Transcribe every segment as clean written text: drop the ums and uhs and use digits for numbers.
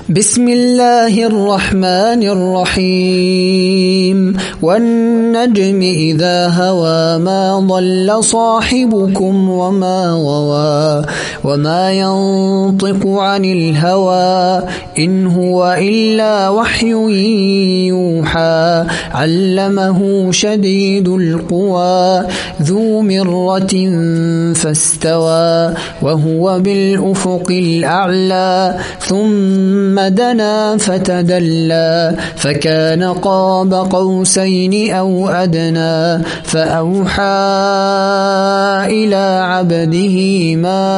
بسم الله الرحمن الرحيم والنجم إذا هوى ما ضل صاحبكم وما غوى وما ينطق عن الهوى إن هو إلا وحي يوحى علمه شديد القوى ذو مرة فاستوى وهو بالأفق الأعلى ثم دنا فتدلى فكان قاب قوسين أو أدنى فأوحى إلى عبده ما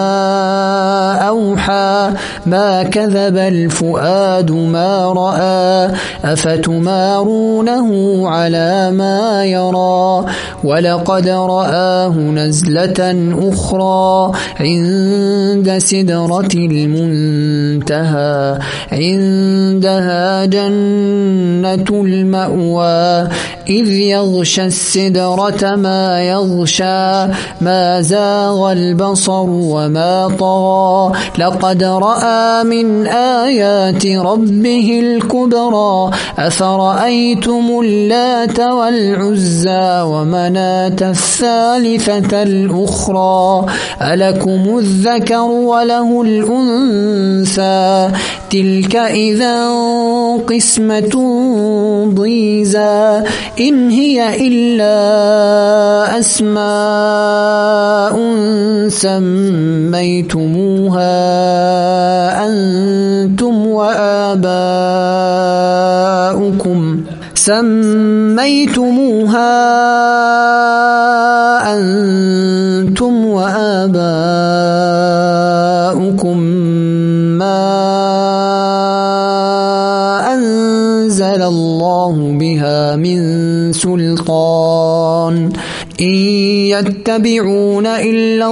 أوحى ما كذب الفؤاد ما رأى أفتمارونه على ما يرى ولقد رآه نزلة أخرى عند سدرة المنتهى عندها جنة المأوى إذ يغشى السدرة ما يغشى ما زاغ البصر وما طغى لقد رأى من آيات ربه الكبرى أفرأيتم اللات والعزى ومناة الثالثة الأخرى ألكم الذكر وله الأنثى تلك إذا قسمة ضيزى إن هي إلا أسماء سميتموها أنتم وآباؤكم ما أنزل الله بها من سلطان إن يتبعون إلا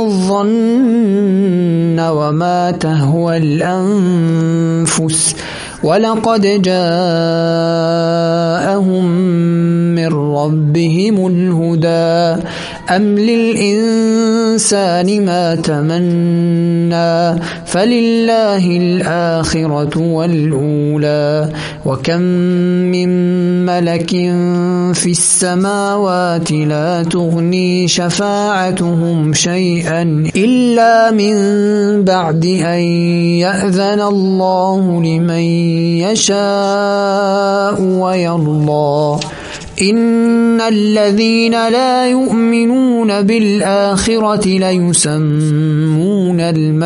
الظن وما تهوى الأنفس ولقد جاءهم من ربهم الهدى أم للإنسان ما تمنى فلله الآخرة والأولى وكم من ملك في السماوات لا تغني شفاعتهم شيئا إلا من بعد أن يأذن الله لمن يشاء ويرضى إن الذين لا يؤمنون بالآخرة ليسمون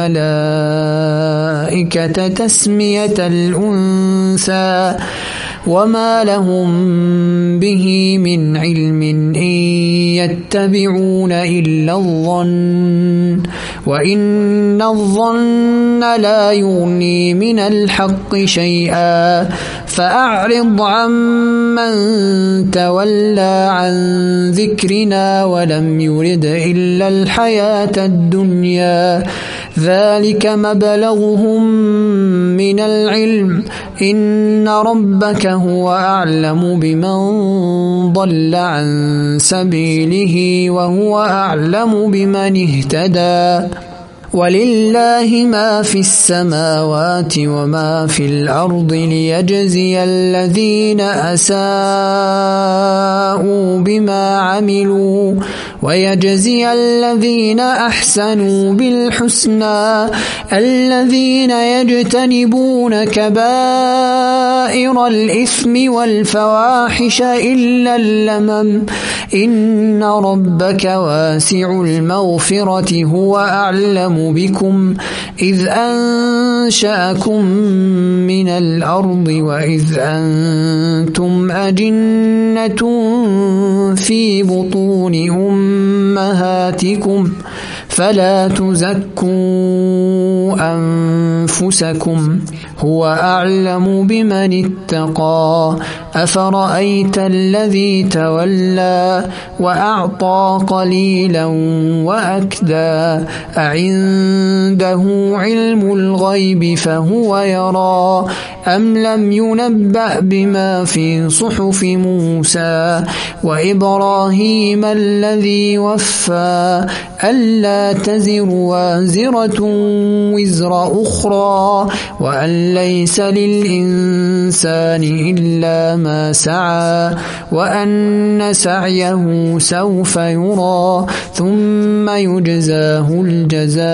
الملائكة تسمية الأنثى وما لهم به من علم إن يتبعون إلا الظن وإن الظن لا يغني من الحق شيئا فأعرض عمن تولى عن ذكرنا ولم يرد إلا الحياة الدنيا ذلك مبلغهم من العلم إن ربك هو أعلم بمن ضل عن سبيله وهو أعلم بمن اهتدى ولله ما في السماوات وما في الأرض ليجزي الذين أساءوا بما عملوا ويجزي الذين أحسنوا بالحسنى الذين يجتنبون كبائر الإثم والفواحش إلا اللمم إن ربك واسع المغفرة هو أعلم بكم إذ أنشأكم من الأرض وإذ أنتم أجنة في بطون أمهاتكم فلا تزكوا أنفسكم هو أعلم بمن اتقى أفرأيت الذي تولى وأعطى قليلا وأكدى أعنده علم الغيب فهو يرى أم لم ينبأ بما في صحف موسى وإبراهيم الذي وفى ألا تزر وازرة وزر أخرى وأن ليس للإنسان إلا ما سعى وأن سعيه سوف يرى ثم يجزاه الجزاء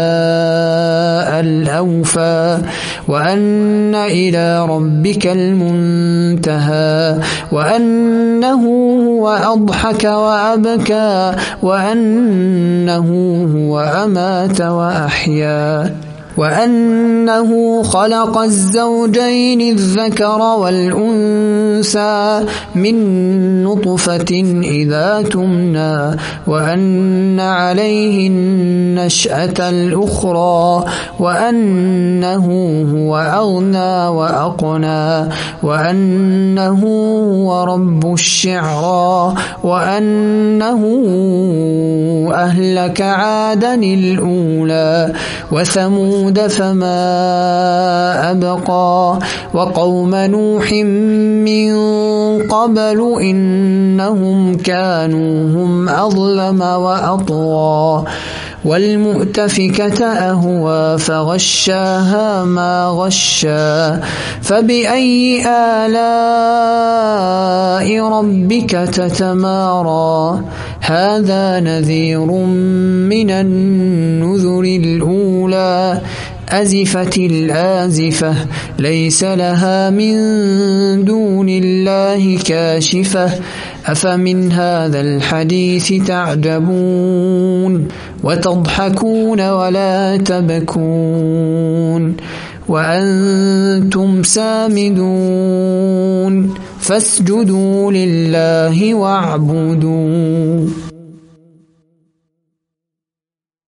الأوفى وأن إلى ربك المنتهى وأنه هو أضحك وأبكى وأنه هو أمات وأحيا وأنه خلق الزوجين الذكر والأنثى من نطفة إذا تمنى وأن عليه النشأة الأخرى وأنه هو أغنى وأقنى وأنه هو رب الشعرى وأنه أهلك عادا الأولى وثمود فما أبقى وقوم نوح من قبل إنهم كانوا هم أظلم وأطغى والمؤتفكة أهوى فغشاها ما غشى فبأي آلاء ربك تتمارى هذا نذير من النذر الأولى أزفت الآزفة ليس لها من دون الله كاشفة أفمن هذا الحديث تعجبون وتضحكون ولا تبكون وأنتم سامدون فاسجدوا لله واعبدوا